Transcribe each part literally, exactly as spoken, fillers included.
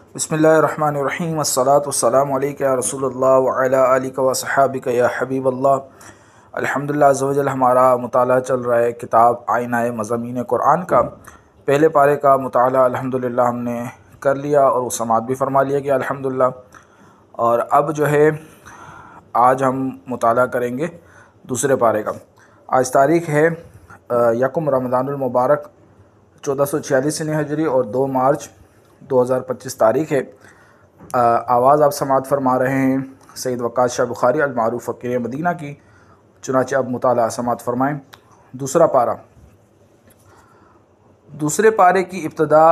بسم اللہ الرحمن الرحیم، والصلاة والسلام علیک یا رسول اللہ وعلی آلک و صحابک یا حبیب اللہ۔ الحمدللہ عز و جل ہمارا مطالعہ چل رہا ہے کتاب آئینہ مضامین قرآن کا۔ پہلے پارے کا مطالعہ الحمدللہ ہم نے کر لیا اور وہ سماعت بھی فرما لیا گیا الحمدللہ۔ اور اب جو ہے آج ہم مطالعہ کریں گے دوسرے پارے کا۔ آج تاریخ ہے یکم رمضان المبارک چودہ سو چھیالیس ہجری اور دو مارچ دو ہزار پچیس تاریخ ہے۔ آواز آپ سماعت فرما رہے ہیں سید وقاص شاہ بخاری المعروف فقیر مدینہ کی، چنانچہ اب مطالعہ سماعت فرمائیں۔ دوسرا پارہ، دوسرے پارے کی ابتدا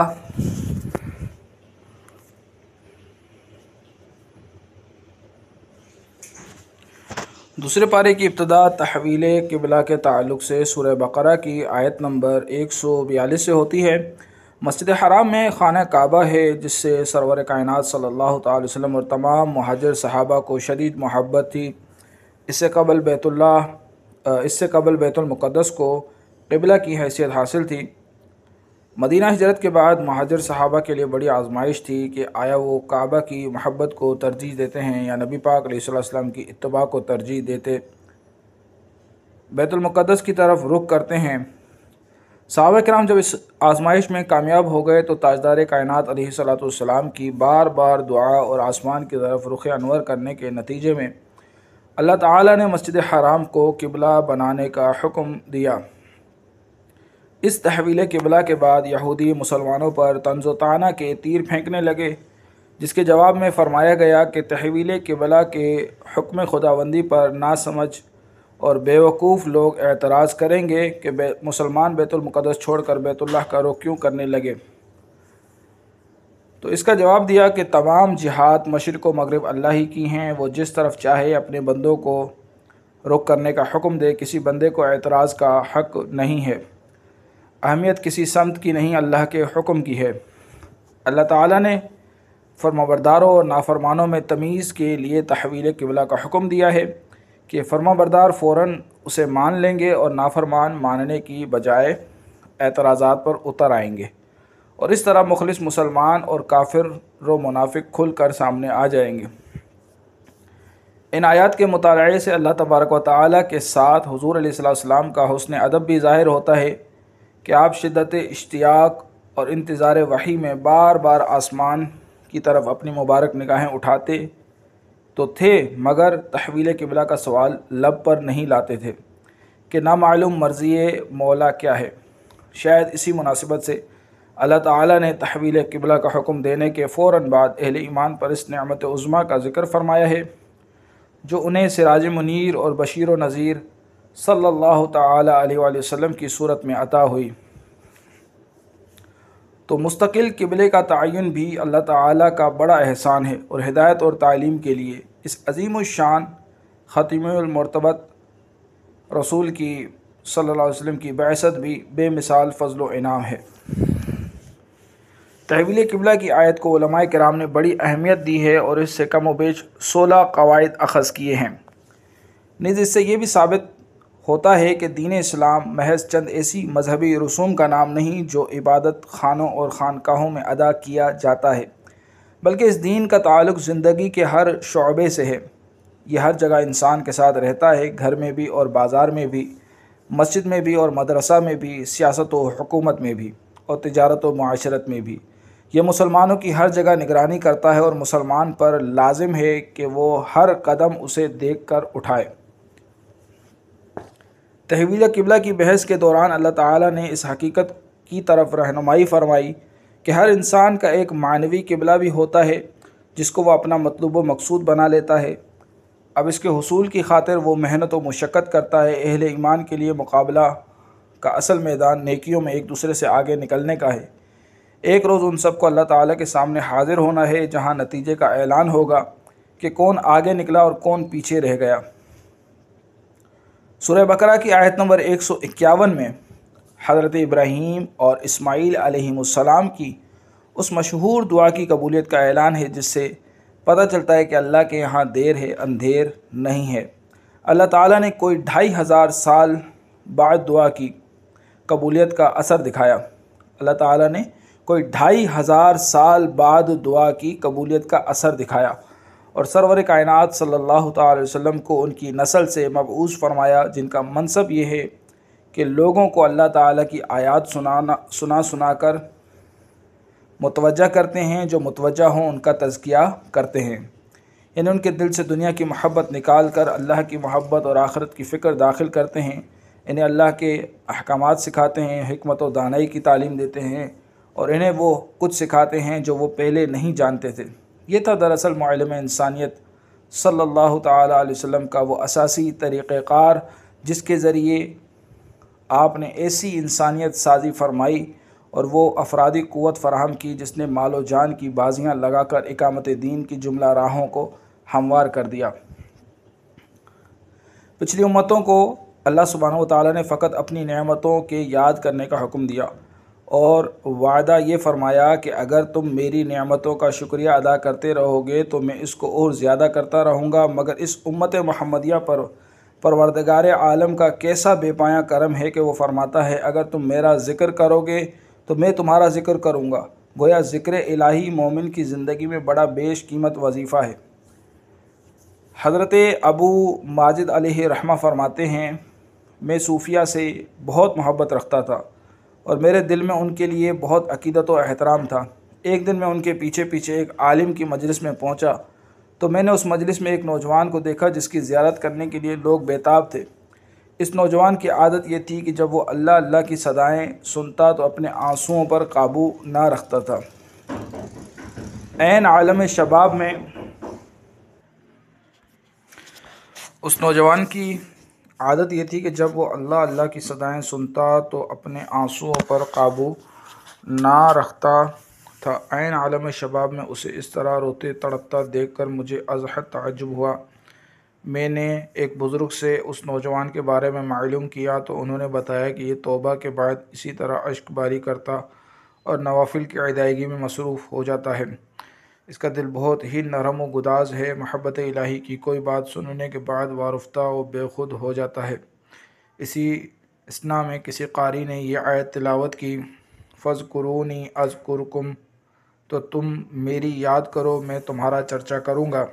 دوسرے پارے کی ابتدا تحویل قبلہ کے تعلق سے سورہ بقرہ کی آیت نمبر ایک سو بیالیس سے ہوتی ہے۔ مسجد حرام میں خانہ کعبہ ہے جس سے سرور کائنات صلی اللہ تعالی وسلم اور تمام مہاجر صحابہ کو شدید محبت تھی۔ اس سے قبل بیت اللہ اس سے قبل بیت المقدس کو قبلہ کی حیثیت حاصل تھی۔ مدینہ ہجرت کے بعد مہاجر صحابہ کے لیے بڑی آزمائش تھی کہ آیا وہ کعبہ کی محبت کو ترجیح دیتے ہیں یا نبی پاک علیہ الصلوۃ والسلام کی اتباع کو ترجیح دیتے بیت المقدس کی طرف رخ کرتے ہیں۔ صحابہ کرام جب اس آزمائش میں کامیاب ہو گئے تو تاجدار کائنات علیہ الصلوۃ والسلام کی بار بار دعا اور آسمان کی طرف رخ انور کرنے کے نتیجے میں اللہ تعالیٰ نے مسجد حرام کو قبلہ بنانے کا حکم دیا۔ اس تحویل قبلہ کے بعد یہودی مسلمانوں پر طنز و طعنہ کے تیر پھینکنے لگے، جس کے جواب میں فرمایا گیا کہ تحویل قبلہ کے حکم خداوندی پر ناسمجھ اور بیوقوف لوگ اعتراض کریں گے کہ مسلمان بیت المقدس چھوڑ کر بیت اللہ کا رخ کیوں کرنے لگے۔ تو اس کا جواب دیا کہ تمام جہات مشرق و مغرب اللہ ہی کی ہیں، وہ جس طرف چاہے اپنے بندوں کو رخ کرنے کا حکم دے، کسی بندے کو اعتراض کا حق نہیں ہے۔ اہمیت کسی سمت کی نہیں، اللہ کے حکم کی ہے۔ اللہ تعالیٰ نے فرمانبرداروں اور نافرمانوں میں تمیز کے لیے تحویل قبلہ کا حکم دیا ہے کہ فرمانبردار فوراً اسے مان لیں گے اور نافرمان ماننے کی بجائے اعتراضات پر اتر آئیں گے، اور اس طرح مخلص مسلمان اور کافر و منافق کھل کر سامنے آ جائیں گے۔ ان آیات کے مطالعے سے اللہ تبارک و تعالیٰ کے ساتھ حضور علیہ الصلوۃ والسلام کا حسن ادب بھی ظاہر ہوتا ہے کہ آپ شدت اشتیاق اور انتظار وحی میں بار بار آسمان کی طرف اپنی مبارک نگاہیں اٹھاتے تو تھے، مگر تحویل قبلہ کا سوال لب پر نہیں لاتے تھے کہ نامعلوم مرضی مولا کیا ہے۔ شاید اسی مناسبت سے اللہ تعالیٰ نے تحویل قبلہ کا حکم دینے کے فوراً بعد اہل ایمان پر اس نعمت عظمیٰ کا ذکر فرمایا ہے جو انہیں سراج منیر اور بشیر و نذیر صلی اللہ تعالی علیہ وآلہ وسلم کی صورت میں عطا ہوئی۔ تو مستقل قبلے کا تعین بھی اللہ تعالیٰ کا بڑا احسان ہے، اور ہدایت اور تعلیم کے لیے اس عظیم الشان ختم المرتبت رسول کی صلی اللہ علیہ وسلم کی بعثت بھی بے مثال فضل و انعام ہے۔ تحویل قبلہ کی آیت کو علماء کرام نے بڑی اہمیت دی ہے اور اس سے کم و بیش سولہ قواعد اخذ کیے ہیں۔ نیز اس سے یہ بھی ثابت ہوتا ہے کہ دین اسلام محض چند ایسی مذہبی رسوم کا نام نہیں جو عبادت خانوں اور خانقاہوں میں ادا کیا جاتا ہے، بلکہ اس دین کا تعلق زندگی کے ہر شعبے سے ہے۔ یہ ہر جگہ انسان کے ساتھ رہتا ہے، گھر میں بھی اور بازار میں بھی، مسجد میں بھی اور مدرسہ میں بھی، سیاست و حکومت میں بھی اور تجارت و معاشرت میں بھی۔ یہ مسلمانوں کی ہر جگہ نگرانی کرتا ہے اور مسلمان پر لازم ہے کہ وہ ہر قدم اسے دیکھ کر اٹھائے۔ تحویل قبلہ کی بحث کے دوران اللہ تعالیٰ نے اس حقیقت کی طرف رہنمائی فرمائی کہ ہر انسان کا ایک معنوی قبلہ بھی ہوتا ہے جس کو وہ اپنا مطلوب و مقصود بنا لیتا ہے۔ اب اس کے حصول کی خاطر وہ محنت و مشقت کرتا ہے۔ اہل ایمان کے لیے مقابلہ کا اصل میدان نیکیوں میں ایک دوسرے سے آگے نکلنے کا ہے۔ ایک روز ان سب کو اللہ تعالیٰ کے سامنے حاضر ہونا ہے جہاں نتیجے کا اعلان ہوگا کہ کون آگے نکلا اور کون پیچھے رہ گیا۔ سورہ بقرہ کی آیت نمبر ایک سو اکیاون میں حضرت ابراہیم اور اسماعیل علیہم السلام کی اس مشہور دعا کی قبولیت کا اعلان ہے جس سے پتہ چلتا ہے کہ اللہ کے یہاں دیر ہے اندھیر نہیں ہے۔ اللہ تعالیٰ نے کوئی ڈھائی ہزار سال بعد دعا کی قبولیت کا اثر دکھایا۔ اللہ تعالیٰ نے کوئی ڈھائی ہزار سال بعد دعا کی قبولیت کا اثر دکھایا اور سرور کائنات صلی اللہ تعالی علیہ وسلم کو ان کی نسل سے مبعوث فرمایا، جن کا منصب یہ ہے کہ لوگوں کو اللہ تعالیٰ کی آیات سنانا سنا سنا کر متوجہ کرتے ہیں، جو متوجہ ہوں ان کا تزکیہ کرتے ہیں، یعنی ان کے دل سے دنیا کی محبت نکال کر اللہ کی محبت اور آخرت کی فکر داخل کرتے ہیں، انہیں اللہ کے احکامات سکھاتے ہیں، حکمت و دانائی کی تعلیم دیتے ہیں اور انہیں وہ کچھ سکھاتے ہیں جو وہ پہلے نہیں جانتے تھے۔ یہ تھا دراصل معلم انسانیت صلی اللہ تعالی علیہ وسلم کا وہ اساسی طریقہ کار جس کے ذریعے آپ نے ایسی انسانیت سازی فرمائی اور وہ افرادی قوت فراہم کی جس نے مال و جان کی بازیاں لگا کر اقامت دین کی جملہ راہوں کو ہموار کر دیا۔ پچھلی امتوں کو اللہ سبحانہ و تعالیٰ نے فقط اپنی نعمتوں کے یاد کرنے کا حکم دیا اور وعدہ یہ فرمایا کہ اگر تم میری نعمتوں کا شکریہ ادا کرتے رہو گے تو میں اس کو اور زیادہ کرتا رہوں گا، مگر اس امت محمدیہ پر پروردگار عالم کا کیسا بے پایاں کرم ہے کہ وہ فرماتا ہے اگر تم میرا ذکر کرو گے تو میں تمہارا ذکر کروں گا۔ گویا ذکر الہی مومن کی زندگی میں بڑا بیش قیمت وظیفہ ہے۔ حضرت ابو ماجد علیہ رحمہ فرماتے ہیں، میں صوفیہ سے بہت محبت رکھتا تھا اور میرے دل میں ان کے لیے بہت عقیدت و احترام تھا۔ ایک دن میں ان کے پیچھے پیچھے ایک عالم کی مجلس میں پہنچا تو میں نے اس مجلس میں ایک نوجوان کو دیکھا جس کی زیارت کرنے کے لیے لوگ بیتاب تھے۔ اس نوجوان کی عادت یہ تھی کہ جب وہ اللہ اللہ کی صدائیں سنتا تو اپنے آنسوؤں پر قابو نہ رکھتا تھا۔ عین عالم شباب میں اس نوجوان کی عادت یہ تھی کہ جب وہ اللہ اللہ کی صدائیں سنتا تو اپنے آنسوؤں پر قابو نہ رکھتا تھا۔ عین عالم شباب میں اسے اس طرح روتے تڑپتا دیکھ کر مجھے از حد تعجب ہوا۔ میں نے ایک بزرگ سے اس نوجوان کے بارے میں معلوم کیا تو انہوں نے بتایا کہ یہ توبہ کے بعد اسی طرح اشک باری کرتا اور نوافل کی ادائیگی میں مصروف ہو جاتا ہے۔ اس کا دل بہت ہی نرم و گداز ہے، محبت الہی کی کوئی بات سننے کے بعد وارفتہ و بے خود ہو جاتا ہے۔ اسی اثنا میں کسی قاری نے یہ آیت تلاوت کی، فَاذْكُرُونِي أَذْكُرْكُمْ، تو تم میری یاد کرو میں تمہارا چرچا کروں گا۔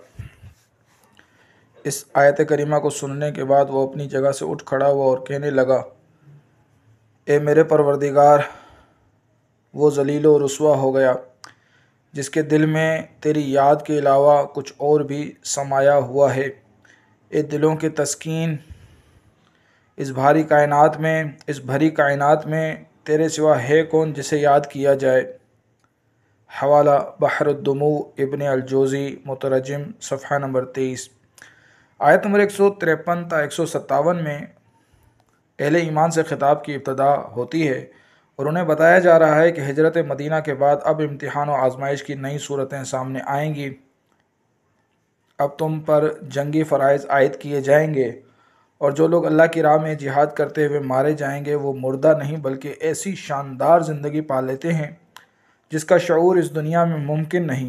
اس آیت کریمہ کو سننے کے بعد وہ اپنی جگہ سے اٹھ کھڑا ہوا اور کہنے لگا، اے میرے پروردگار، وہ ذلیل و رسوا ہو گیا جس کے دل میں تیری یاد کے علاوہ کچھ اور بھی سمایا ہوا ہے۔ اے دلوں کے تسکین، اس بھاری کائنات میں اس بھری کائنات میں تیرے سوا ہے کون جسے یاد کیا جائے۔ حوالہ بحر الدموع ابن الجوزی مترجم، صفحہ نمبر تیئیس۔ آیت نمبر ایک سو تریپن تا ایک سو ستاون میں اہل ایمان سے خطاب کی ابتدا ہوتی ہے اور انہیں بتایا جا رہا ہے کہ ہجرت مدینہ کے بعد اب امتحان و آزمائش کی نئی صورتیں سامنے آئیں گی۔ اب تم پر جنگی فرائض عائد کیے جائیں گے اور جو لوگ اللہ کی راہ میں جہاد کرتے ہوئے مارے جائیں گے وہ مردہ نہیں بلکہ ایسی شاندار زندگی پا لیتے ہیں جس کا شعور اس دنیا میں ممکن نہیں۔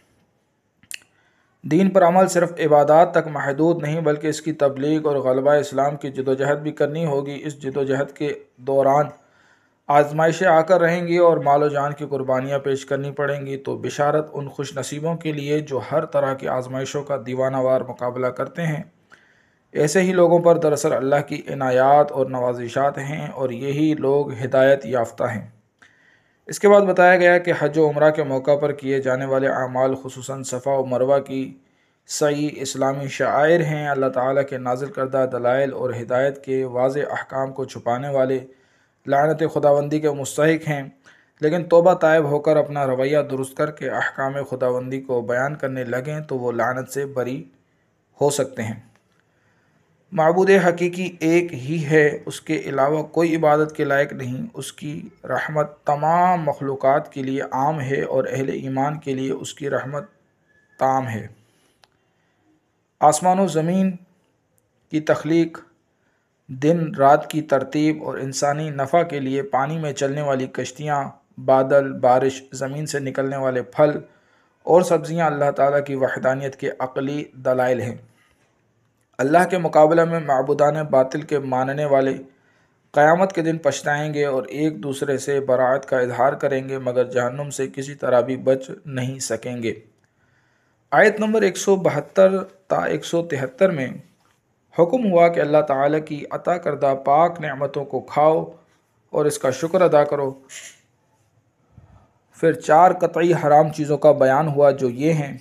دین پر عمل صرف عبادات تک محدود نہیں بلکہ اس کی تبلیغ اور غلبہ اسلام کی جدوجہد بھی کرنی ہوگی۔ اس جدوجہد کے دوران آزمائشیں آ کر رہیں گی اور مال و جان کی قربانیاں پیش کرنی پڑیں گی، تو بشارت ان خوش نصیبوں کے لیے جو ہر طرح کی آزمائشوں کا دیوانہ وار مقابلہ کرتے ہیں۔ ایسے ہی لوگوں پر دراصل اللہ کی عنایات اور نوازشات ہیں اور یہی لوگ ہدایت یافتہ ہیں۔ اس کے بعد بتایا گیا کہ حج و عمرہ کے موقع پر کیے جانے والے اعمال خصوصاً صفا و مروہ کی سعی اسلامی شعائر ہیں، اللہ تعالیٰ کے نازل کردہ دلائل اور ہدایت کے واضح احکام کو چھپانے والے لعنت خداوندی کے مستحق ہیں، لیکن توبہ طائب ہو کر اپنا رویہ درست کر کے احکام خداوندی کو بیان کرنے لگیں تو وہ لعنت سے بری ہو سکتے ہیں۔ معبود حقیقی ایک ہی ہے، اس کے علاوہ کوئی عبادت کے لائق نہیں۔ اس کی رحمت تمام مخلوقات کے لیے عام ہے اور اہل ایمان کے لیے اس کی رحمت تام ہے۔ آسمان و زمین کی تخلیق، دن رات کی ترتیب اور انسانی نفع کے لیے پانی میں چلنے والی کشتیاں، بادل، بارش، زمین سے نکلنے والے پھل اور سبزیاں اللہ تعالیٰ کی وحدانیت کے عقلی دلائل ہیں۔ اللہ کے مقابلہ میں معبودان باطل کے ماننے والے قیامت کے دن پچھتائیں گے اور ایک دوسرے سے براعت کا اظہار کریں گے، مگر جہنم سے کسی طرح بھی بچ نہیں سکیں گے۔ آیت نمبر ایک سو بہتر تا ایک سو تہتر میں حکم ہوا کہ اللہ تعالیٰ کی عطا کردہ پاک نعمتوں کو کھاؤ اور اس کا شکر ادا کرو۔ پھر چار قطعی حرام چیزوں کا بیان ہوا جو یہ ہیں: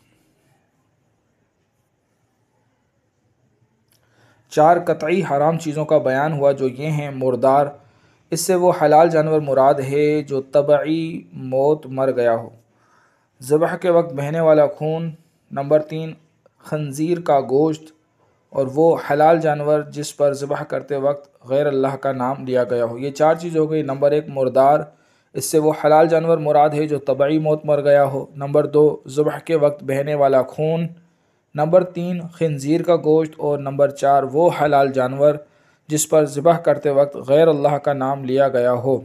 چار قطعی حرام چیزوں کا بیان ہوا جو یہ ہیں مردار، اس سے وہ حلال جانور مراد ہے جو طبعی موت مر گیا ہو۔ ذبح کے وقت بہنے والا خون۔ نمبر تین، خنزیر کا گوشت، اور وہ حلال جانور جس پر ذبح کرتے وقت غیر اللہ کا نام لیا گیا ہو۔ یہ چار چیز ہو گئی۔ نمبر ایک مردار، اس سے وہ حلال جانور مراد ہے جو طبعی موت مر گیا ہو۔ نمبر دو، ذبح کے وقت بہنے والا خون۔ نمبر تین، خنزیر کا گوشت، اور نمبر چار، وہ حلال جانور جس پر ذبح کرتے وقت غیر اللہ کا نام لیا گیا ہو۔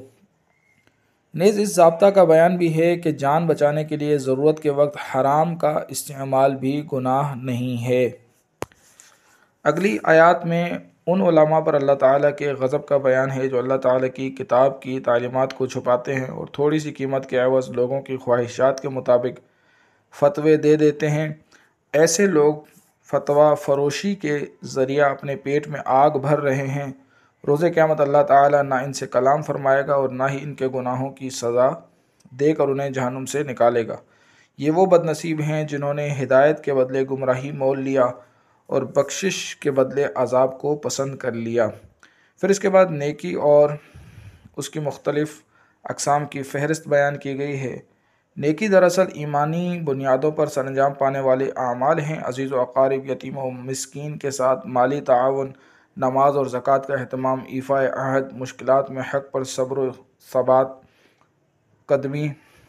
نیز اس ضابطہ کا بیان بھی ہے کہ جان بچانے کے لیے ضرورت کے وقت حرام کا استعمال بھی گناہ نہیں ہے۔ اگلی آیات میں ان علماء پر اللہ تعالیٰ کے غضب کا بیان ہے جو اللہ تعالیٰ کی کتاب کی تعلیمات کو چھپاتے ہیں اور تھوڑی سی قیمت کے عوض لوگوں کی خواہشات کے مطابق فتوے دے دیتے ہیں۔ ایسے لوگ فتویٰ فروشی کے ذریعہ اپنے پیٹ میں آگ بھر رہے ہیں۔ روز قیامت اللہ تعالیٰ نہ ان سے کلام فرمائے گا اور نہ ہی ان کے گناہوں کی سزا دے کر انہیں جہنم سے نکالے گا۔ یہ وہ بد نصیب ہیں جنہوں نے ہدایت کے بدلے گمراہی مول لیا اور بخشش کے بدلے عذاب کو پسند کر لیا۔ پھر اس کے بعد نیکی اور اس کی مختلف اقسام کی فہرست بیان کی گئی ہے۔ نیکی دراصل ایمانی بنیادوں پر سر انجام پانے والے اعمال ہیں۔ عزیز و اقارب، یتیم و مسکین کے ساتھ مالی تعاون، نماز اور زکوٰۃ کا اہتمام، ایفاء عہد، مشکلات میں حق پر صبر و ثبات قدمی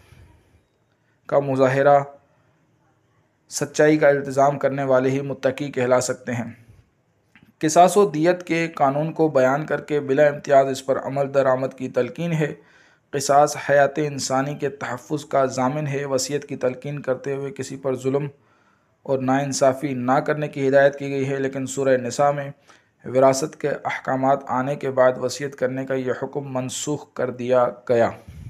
کا مظاہرہ، سچائی کا التزام کرنے والے ہی متقی کہلا سکتے ہیں۔ قصاص و دیت کے قانون کو بیان کر کے بلا امتیاز اس پر عمل درآمد کی تلقین ہے۔ قصاص حیات انسانی کے تحفظ کا ضامن ہے۔ وصیت کی تلقین کرتے ہوئے کسی پر ظلم اور ناانصافی نہ کرنے کی ہدایت کی گئی ہے، لیکن سورہ نساء میں وراثت کے احکامات آنے کے بعد وصیت کرنے کا یہ حکم منسوخ کر دیا گیا۔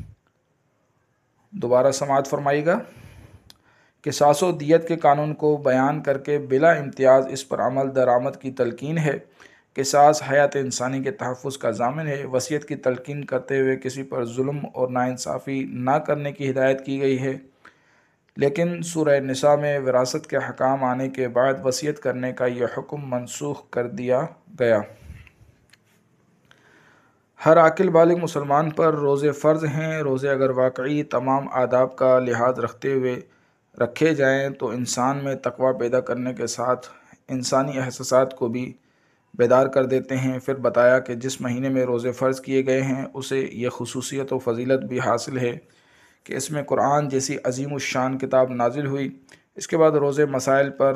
دوبارہ سماعت فرمائیے گا۔ قصاص و دیت کے قانون کو بیان کر کے بلا امتیاز اس پر عمل درآمد کی تلقین ہے۔ قصاص حیات انسانی کے تحفظ کا ضامن ہے۔ وصیت کی تلقین کرتے ہوئے کسی پر ظلم اور ناانصافی نہ کرنے کی ہدایت کی گئی ہے، لیکن سورہ نساء میں وراثت کے احکام آنے کے بعد وصیت کرنے کا یہ حکم منسوخ کر دیا گیا۔ ہر عاقل بالغ مسلمان پر روزے فرض ہیں۔ روزے اگر واقعی تمام آداب کا لحاظ رکھتے ہوئے رکھے جائیں تو انسان میں تقویٰ پیدا کرنے کے ساتھ انسانی احساسات کو بھی بیدار کر دیتے ہیں۔ پھر بتایا کہ جس مہینے میں روزے فرض کیے گئے ہیں اسے یہ خصوصیت و فضیلت بھی حاصل ہے کہ اس میں قرآن جیسی عظیم الشان کتاب نازل ہوئی۔ اس کے بعد روزے مسائل پر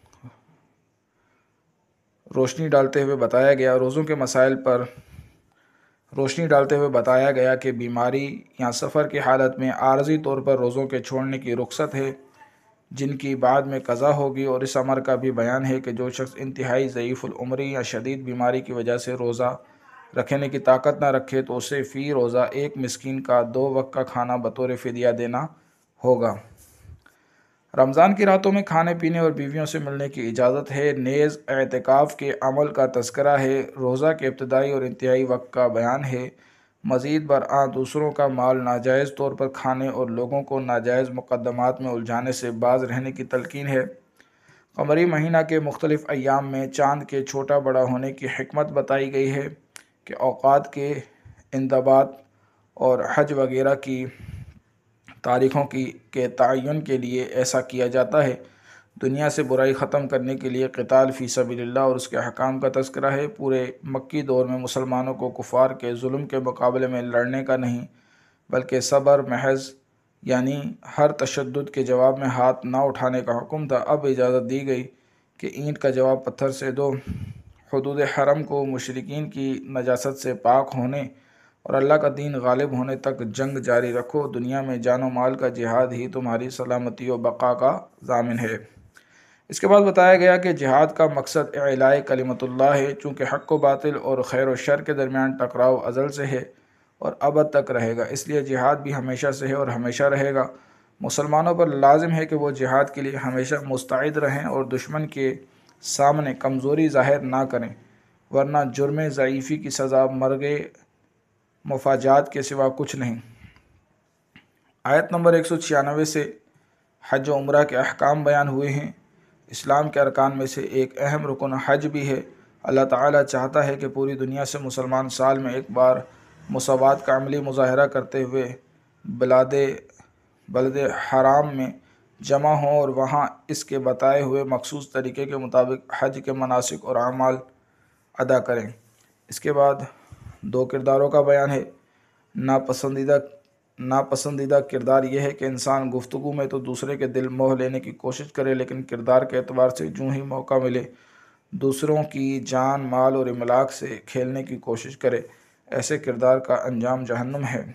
روشنی ڈالتے ہوئے بتایا گیا روزوں کے مسائل پر روشنی ڈالتے ہوئے بتایا گیا کہ بیماری یا سفر کی حالت میں عارضی طور پر روزوں کے چھوڑنے کی رخصت ہے جن کی بعد میں قضا ہوگی، اور اس امر کا بھی بیان ہے کہ جو شخص انتہائی ضعیف العمری یا شدید بیماری کی وجہ سے روزہ رکھنے کی طاقت نہ رکھے تو اسے فی روزہ ایک مسکین کا دو وقت کا کھانا بطور فدیہ دینا ہوگا۔ رمضان کی راتوں میں کھانے پینے اور بیویوں سے ملنے کی اجازت ہے۔ نیز اعتکاف کے عمل کا تذکرہ ہے۔ روزہ کے ابتدائی اور انتہائی وقت کا بیان ہے۔ مزید برآں دوسروں کا مال ناجائز طور پر کھانے اور لوگوں کو ناجائز مقدمات میں الجھانے سے باز رہنے کی تلقین ہے۔ قمری مہینہ کے مختلف ایام میں چاند کے چھوٹا بڑا ہونے کی حکمت بتائی گئی ہے کہ اوقات کے انضباط اور حج وغیرہ کی تاریخوں کی کے تعین کے لیے ایسا کیا جاتا ہے۔ دنیا سے برائی ختم کرنے کے لیے قتال فی سبیل اللہ اور اس کے احکام کا تذکرہ ہے۔ پورے مکی دور میں مسلمانوں کو کفار کے ظلم کے مقابلے میں لڑنے کا نہیں بلکہ صبر محض یعنی ہر تشدد کے جواب میں ہاتھ نہ اٹھانے کا حکم تھا۔ اب اجازت دی گئی کہ اینٹ کا جواب پتھر سے دو، حدود حرم کو مشرکین کی نجاست سے پاک ہونے اور اللہ کا دین غالب ہونے تک جنگ جاری رکھو۔ دنیا میں جان و مال کا جہاد ہی تمہاری سلامتی و بقا کا ضامن ہے۔ اس کے بعد بتایا گیا کہ جہاد کا مقصد اعلاء کلمت اللہ ہے، چونکہ حق و باطل اور خیر و شر کے درمیان ٹکراؤ ازل سے ہے اور ابد تک رہے گا، اس لیے جہاد بھی ہمیشہ سے ہے اور ہمیشہ رہے گا۔ مسلمانوں پر لازم ہے کہ وہ جہاد کے لیے ہمیشہ مستعد رہیں اور دشمن کے سامنے کمزوری ظاہر نہ کریں، ورنہ جرم ضعیفی کی سزا مرگ مفاجات کے سوا کچھ نہیں۔ آیت نمبر ایک سو چھیانوے سے حج و عمرہ کے احکام بیان ہوئے ہیں۔ اسلام کے ارکان میں سے ایک اہم رکن حج بھی ہے۔ اللہ تعالیٰ چاہتا ہے کہ پوری دنیا سے مسلمان سال میں ایک بار مساوات کا عملی مظاہرہ کرتے ہوئے بلاد بلد حرام میں جمع ہوں اور وہاں اس کے بتائے ہوئے مخصوص طریقے کے مطابق حج کے مناسک اور اعمال ادا کریں۔ اس کے بعد دو کرداروں کا بیان ہے۔ ناپسندیدہ ناپسندیدہ کردار یہ ہے کہ انسان گفتگو میں تو دوسرے کے دل موہ لینے کی کوشش کرے، لیکن کردار کے اعتبار سے جوں ہی موقع ملے دوسروں کی جان، مال اور املاک سے کھیلنے کی کوشش کرے۔ ایسے کردار کا انجام جہنم ہے۔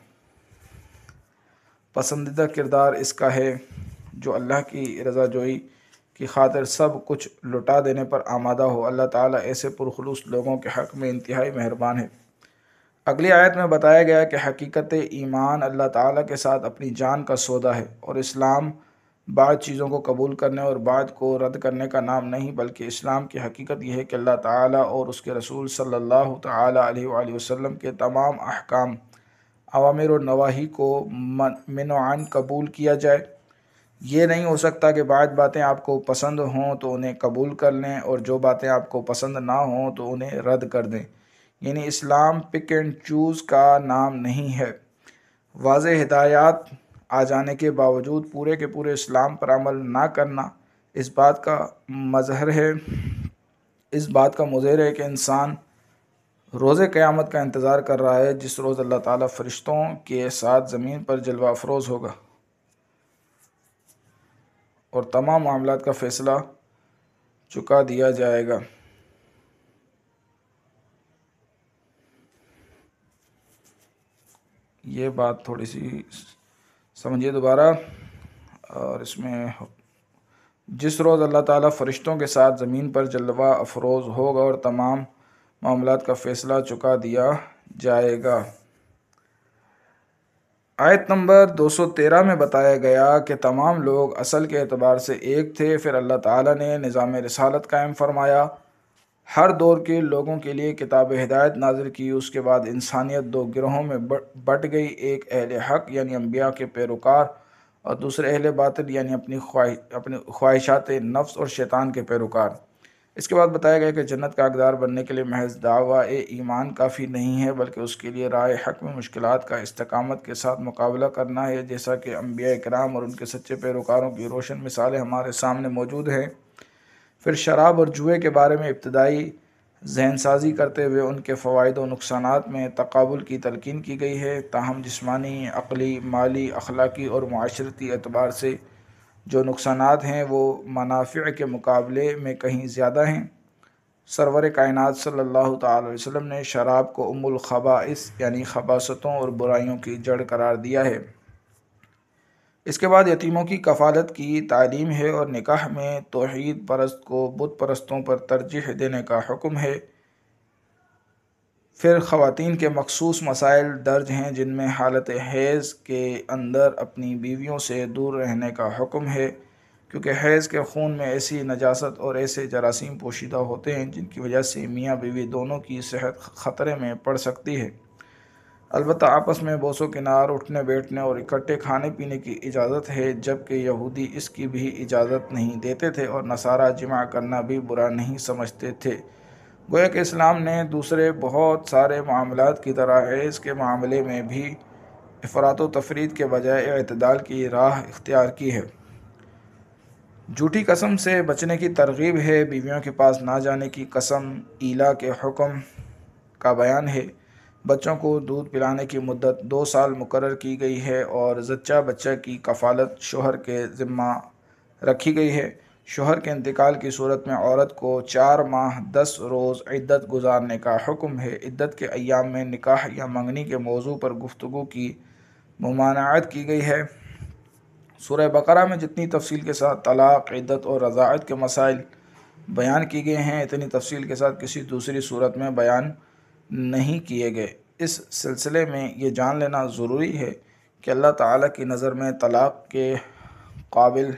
پسندیدہ کردار اس کا ہے جو اللہ کی رضا جوئی کی خاطر سب کچھ لٹا دینے پر آمادہ ہو۔ اللہ تعالیٰ ایسے پرخلوص لوگوں کے حق میں انتہائی مہربان ہے۔ اگلی آیت میں بتایا گیا کہ حقیقت ایمان اللہ تعالیٰ کے ساتھ اپنی جان کا سودا ہے، اور اسلام بعض چیزوں کو قبول کرنے اور بعض کو رد کرنے کا نام نہیں، بلکہ اسلام کی حقیقت یہ ہے کہ اللہ تعالیٰ اور اس کے رسول صلی اللہ تعالیٰ علیہ وآلہ وسلم کے تمام احکام، اوامر اور نواہی کو منوعاً قبول کیا جائے۔ یہ نہیں ہو سکتا کہ بعض باتیں آپ کو پسند ہوں تو انہیں قبول کر لیں اور جو باتیں آپ کو پسند نہ ہوں تو انہیں رد کر دیں، یعنی اسلام پک اینڈ چوز کا نام نہیں ہے۔ واضح ہدایات آ جانے کے باوجود پورے کے پورے اسلام پر عمل نہ کرنا اس بات کا مظہر ہے اس بات کا مظہر ہے کہ انسان روز قیامت کا انتظار کر رہا ہے، جس روز اللہ تعالیٰ فرشتوں کے ساتھ زمین پر جلوہ افروز ہوگا اور تمام معاملات کا فیصلہ چکا دیا جائے گا۔ یہ بات تھوڑی سی سمجھیے دوبارہ، اور اس میں جس روز اللہ تعالیٰ فرشتوں کے ساتھ زمین پر جلوہ افروز ہوگا اور تمام معاملات کا فیصلہ چکا دیا جائے گا۔ آیت نمبر دو سو تیرہ میں بتایا گیا کہ تمام لوگ اصل کے اعتبار سے ایک تھے، پھر اللہ تعالیٰ نے نظام رسالت قائم فرمایا، ہر دور کے لوگوں کے لیے کتاب ہدایت نازل کی، اس کے بعد انسانیت دو گروہوں میں بٹ گئی، ایک اہل حق یعنی انبیاء کے پیروکار اور دوسرے اہل باطل یعنی اپنی خواہش اپنی خواہشات نفس اور شیطان کے پیروکار۔ اس کے بعد بتایا گیا کہ جنت کا حقدار بننے کے لیے محض دعویٰ ایمان کافی نہیں ہے، بلکہ اس کے لیے راہ حق میں مشکلات کا استقامت کے ساتھ مقابلہ کرنا ہے، جیسا کہ انبیاء کرام اور ان کے سچے پیروکاروں کی روشن مثالیں ہمارے سامنے موجود ہیں۔ پھر شراب اور جوئے کے بارے میں ابتدائی ذہن سازی کرتے ہوئے ان کے فوائد و نقصانات میں تقابل کی تلقین کی گئی ہے، تاہم جسمانی، عقلی، مالی، اخلاقی اور معاشرتی اعتبار سے جو نقصانات ہیں وہ منافع کے مقابلے میں کہیں زیادہ ہیں۔ سرور کائنات صلی اللہ تعالی علیہ وسلم نے شراب کو ام الخبائث یعنی خباثتوں اور برائیوں کی جڑ قرار دیا ہے۔ اس کے بعد یتیموں کی کفالت کی تعلیم ہے اور نکاح میں توحید پرست کو بت پرستوں پر ترجیح دینے کا حکم ہے۔ پھر خواتین کے مخصوص مسائل درج ہیں، جن میں حالت حیض کے اندر اپنی بیویوں سے دور رہنے کا حکم ہے، کیونکہ حیض کے خون میں ایسی نجاست اور ایسے جراثیم پوشیدہ ہوتے ہیں جن کی وجہ سے میاں بیوی دونوں کی صحت خطرے میں پڑ سکتی ہے۔ البتہ آپس میں بوس و کنار، اٹھنے بیٹھنے اور اکٹھے کھانے پینے کی اجازت ہے، جبکہ یہودی اس کی بھی اجازت نہیں دیتے تھے اور نصارہ جمع کرنا بھی برا نہیں سمجھتے تھے۔ گویا کہ اسلام نے دوسرے بہت سارے معاملات کی طرح حیض کے معاملے میں بھی افراط و تفریط کے بجائے اعتدال کی راہ اختیار کی ہے۔ جھوٹی قسم سے بچنے کی ترغیب ہے، بیویوں کے پاس نہ جانے کی قسم ایلا کے حکم کا بیان ہے، بچوں کو دودھ پلانے کی مدت دو سال مقرر کی گئی ہے اور زچہ بچہ کی کفالت شوہر کے ذمہ رکھی گئی ہے۔ شوہر کے انتقال کی صورت میں عورت کو چار ماہ دس روز عدت گزارنے کا حکم ہے۔ عدت کے ایام میں نکاح یا منگنی کے موضوع پر گفتگو کی ممانعت کی گئی ہے۔ سورہ بقرہ میں جتنی تفصیل کے ساتھ طلاق، عدت اور رضاعت کے مسائل بیان کی گئے ہیں، اتنی تفصیل کے ساتھ کسی دوسری صورت میں بیان نہیں کیے گئے۔ اس سلسلے میں یہ جان لینا ضروری ہے کہ اللہ تعالیٰ کی نظر میں طلاق کے قابل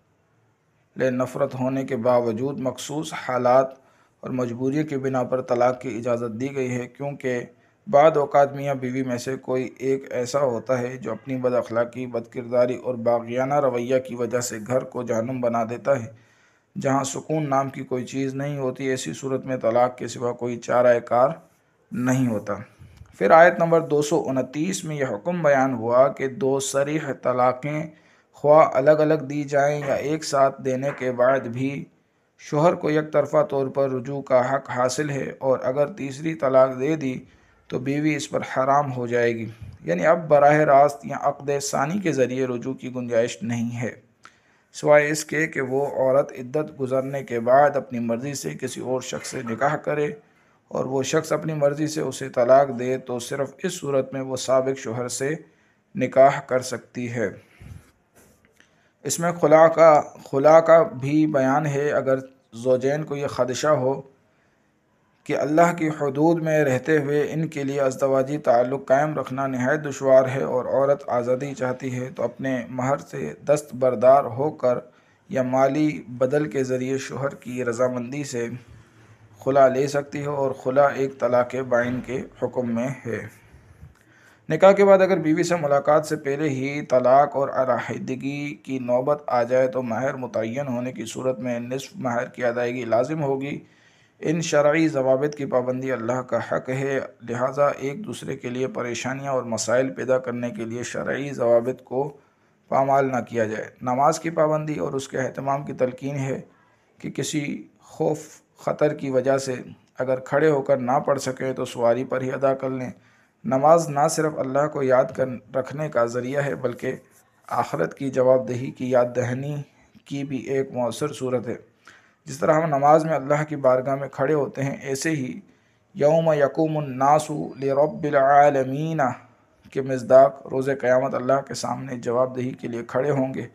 نفرت ہونے کے باوجود مخصوص حالات اور مجبوری کی بنا پر طلاق کی اجازت دی گئی ہے، کیونکہ بعض اوقات میاں بیوی میں سے کوئی ایک ایسا ہوتا ہے جو اپنی بد اخلاقی، بد کرداری اور باغیانہ رویہ کی وجہ سے گھر کو جہنم بنا دیتا ہے، جہاں سکون نام کی کوئی چیز نہیں ہوتی۔ ایسی صورت میں طلاق کے سوا کوئی چارہ کار نہیں ہوتا۔ پھر آیت نمبر دو سو انتیس میں یہ حکم بیان ہوا کہ دو صریح طلاقیں خواہ الگ الگ دی جائیں یا ایک ساتھ دینے کے بعد بھی شوہر کو یک طرفہ طور پر رجوع کا حق حاصل ہے، اور اگر تیسری طلاق دے دی تو بیوی اس پر حرام ہو جائے گی، یعنی اب براہ راست یا عقد ثانی کے ذریعے رجوع کی گنجائش نہیں ہے، سوائے اس کے کہ وہ عورت عدت گزرنے کے بعد اپنی مرضی سے کسی اور شخص سے نکاح کرے اور وہ شخص اپنی مرضی سے اسے طلاق دے، تو صرف اس صورت میں وہ سابق شوہر سے نکاح کر سکتی ہے۔ اس میں خلا کا خلا کا بھی بیان ہے۔ اگر زوجین کو یہ خدشہ ہو کہ اللہ کی حدود میں رہتے ہوئے ان کے لیے ازدواجی تعلق قائم رکھنا نہایت دشوار ہے اور عورت آزادی چاہتی ہے، تو اپنے مہر سے دستبردار ہو کر یا مالی بدل کے ذریعے شوہر کی رضامندی سے خلا لے سکتی ہے، اور خلا ایک طلاق بائن کے حکم میں ہے۔ نکاح کے بعد اگر بیوی سے ملاقات سے پہلے ہی طلاق اور علیحدگی کی نوبت آ جائے تو مہر متعین ہونے کی صورت میں نصف مہر کی ادائیگی لازم ہوگی۔ ان شرعی ضوابط کی پابندی اللہ کا حق ہے، لہٰذا ایک دوسرے کے لیے پریشانیاں اور مسائل پیدا کرنے کے لیے شرعی ضوابط کو پامال نہ کیا جائے۔ نماز کی پابندی اور اس کے اہتمام کی تلقین ہے کہ کسی خوف خطر کی وجہ سے اگر کھڑے ہو کر نہ پڑھ سکیں تو سواری پر ہی ادا کر لیں۔ نماز نہ صرف اللہ کو یاد کر رکھنے کا ذریعہ ہے بلکہ آخرت کی جواب دہی کی یاد دہانی کی بھی ایک مؤثر صورت ہے۔ جس طرح ہم نماز میں اللہ کی بارگاہ میں کھڑے ہوتے ہیں، ایسے ہی یوم یقوم الناس لرب العالمین کے مصداق روز قیامت اللہ کے سامنے جواب دہی کے لیے کھڑے ہوں گے۔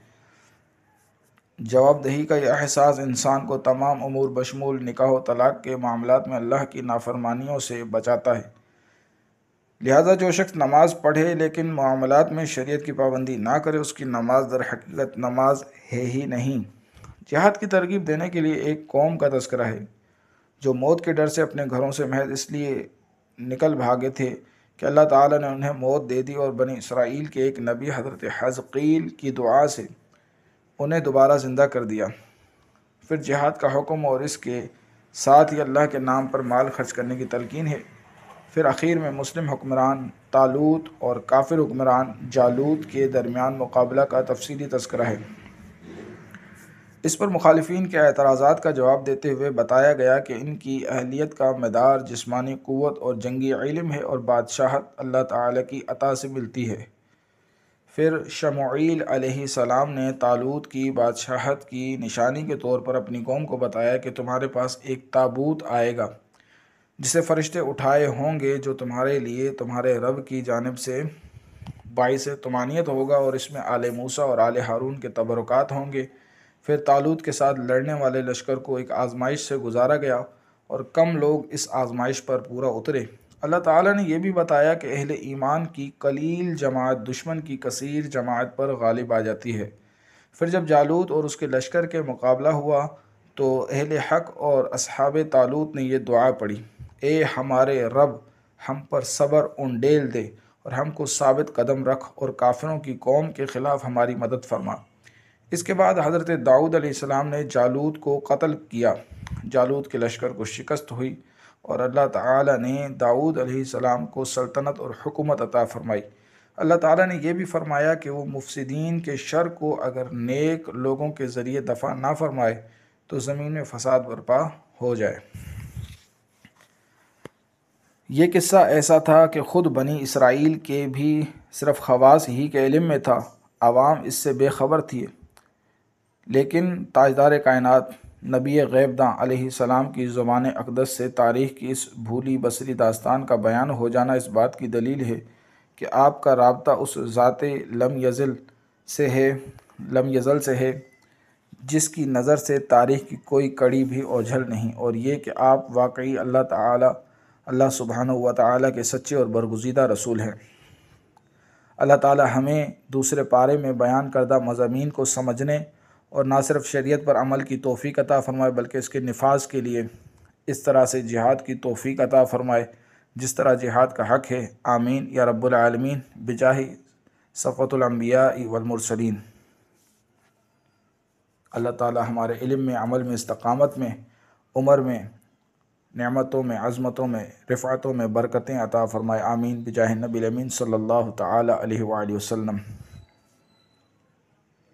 جواب دہی کا یہ احساس انسان کو تمام امور بشمول نکاح و طلاق کے معاملات میں اللہ کی نافرمانیوں سے بچاتا ہے۔ لہٰذا جو شخص نماز پڑھے لیکن معاملات میں شریعت کی پابندی نہ کرے، اس کی نماز در حقیقت نماز ہے ہی نہیں۔ جہاد کی ترغیب دینے کے لیے ایک قوم کا تذکرہ ہے جو موت کے ڈر سے اپنے گھروں سے محض اس لیے نکل بھاگے تھے کہ اللہ تعالیٰ نے انہیں موت دے دی، اور بنی اسرائیل کے ایک نبی حضرت حزقیل کی دعا سے انہیں دوبارہ زندہ کر دیا۔ پھر جہاد کا حکم اور اس کے ساتھ ہی اللہ کے نام پر مال خرچ کرنے کی تلقین ہے۔ پھر اخیر میں مسلم حکمران طالوت اور کافر حکمران جالوت کے درمیان مقابلہ کا تفصیلی تذکرہ ہے۔ اس پر مخالفین کے اعتراضات کا جواب دیتے ہوئے بتایا گیا کہ ان کی اہلیت کا مدار جسمانی قوت اور جنگی علم ہے، اور بادشاہت اللہ تعالیٰ کی عطا سے ملتی ہے۔ پھر شموئیل علیہ السلام نے طالوت کی بادشاہت کی نشانی کے طور پر اپنی قوم کو بتایا کہ تمہارے پاس ایک تابوت آئے گا جسے فرشتے اٹھائے ہوں گے، جو تمہارے لیے تمہارے رب کی جانب سے باعث طمانینت ہوگا، اور اس میں آل موسیٰ اور آل ہارون کے تبرکات ہوں گے۔ پھر طالوت کے ساتھ لڑنے والے لشکر کو ایک آزمائش سے گزارا گیا اور کم لوگ اس آزمائش پر پورا اترے۔ اللہ تعالیٰ نے یہ بھی بتایا کہ اہل ایمان کی قلیل جماعت دشمن کی کثیر جماعت پر غالب آ جاتی ہے۔ پھر جب جالوت اور اس کے لشکر کے مقابلہ ہوا تو اہل حق اور اصحاب طالوت نے یہ دعا پڑھی: اے ہمارے رب، ہم پر صبر انڈیل دے اور ہم کو ثابت قدم رکھ، اور کافروں کی قوم کے خلاف ہماری مدد فرما۔ اس کے بعد حضرت داؤد علیہ السلام نے جالوت کو قتل کیا۔ جالوت کے لشکر کو شکست ہوئی اور اللہ تعالیٰ نے داؤد علیہ السلام کو سلطنت اور حکومت عطا فرمائی۔ اللہ تعالیٰ نے یہ بھی فرمایا کہ وہ مفسدین کے شر کو اگر نیک لوگوں کے ذریعے دفع نہ فرمائے تو زمین میں فساد برپا ہو جائے۔ یہ قصہ ایسا تھا کہ خود بنی اسرائیل کے بھی صرف خواص ہی کے علم میں تھا، عوام اس سے بے خبر تھی، لیکن تاجدار کائنات نبی غیب داں علیہ السلام کی زبان اقدس سے تاریخ کی اس بھولی بصری داستان کا بیان ہو جانا اس بات کی دلیل ہے کہ آپ کا رابطہ اس ذات لم یزل سے ہے لم یزل سے ہے، جس کی نظر سے تاریخ کی کوئی کڑی بھی اوجھل نہیں، اور یہ کہ آپ واقعی اللہ تعالی اللہ سبحانہ و تعالی کے سچے اور برگزیدہ رسول ہیں۔ اللہ تعالی ہمیں دوسرے پارے میں بیان کردہ مضامین کو سمجھنے اور نہ صرف شریعت پر عمل کی توفیق عطا فرمائے بلکہ اس کے نفاذ کے لیے اس طرح سے جہاد کی توفیق عطا فرمائے جس طرح جہاد کا حق ہے۔ آمین یا رب العالمین بجاہ صفوۃ الانبیاء والمرسلین۔ اللہ تعالی ہمارے علم میں، عمل میں، استقامت میں، عمر میں، نعمتوں میں، عظمتوں میں، رفعتوں میں برکتیں عطا فرمائے۔ آمین بجاہ نبی الامین صلی اللہ تعالی علیہ وآلہ وسلم۔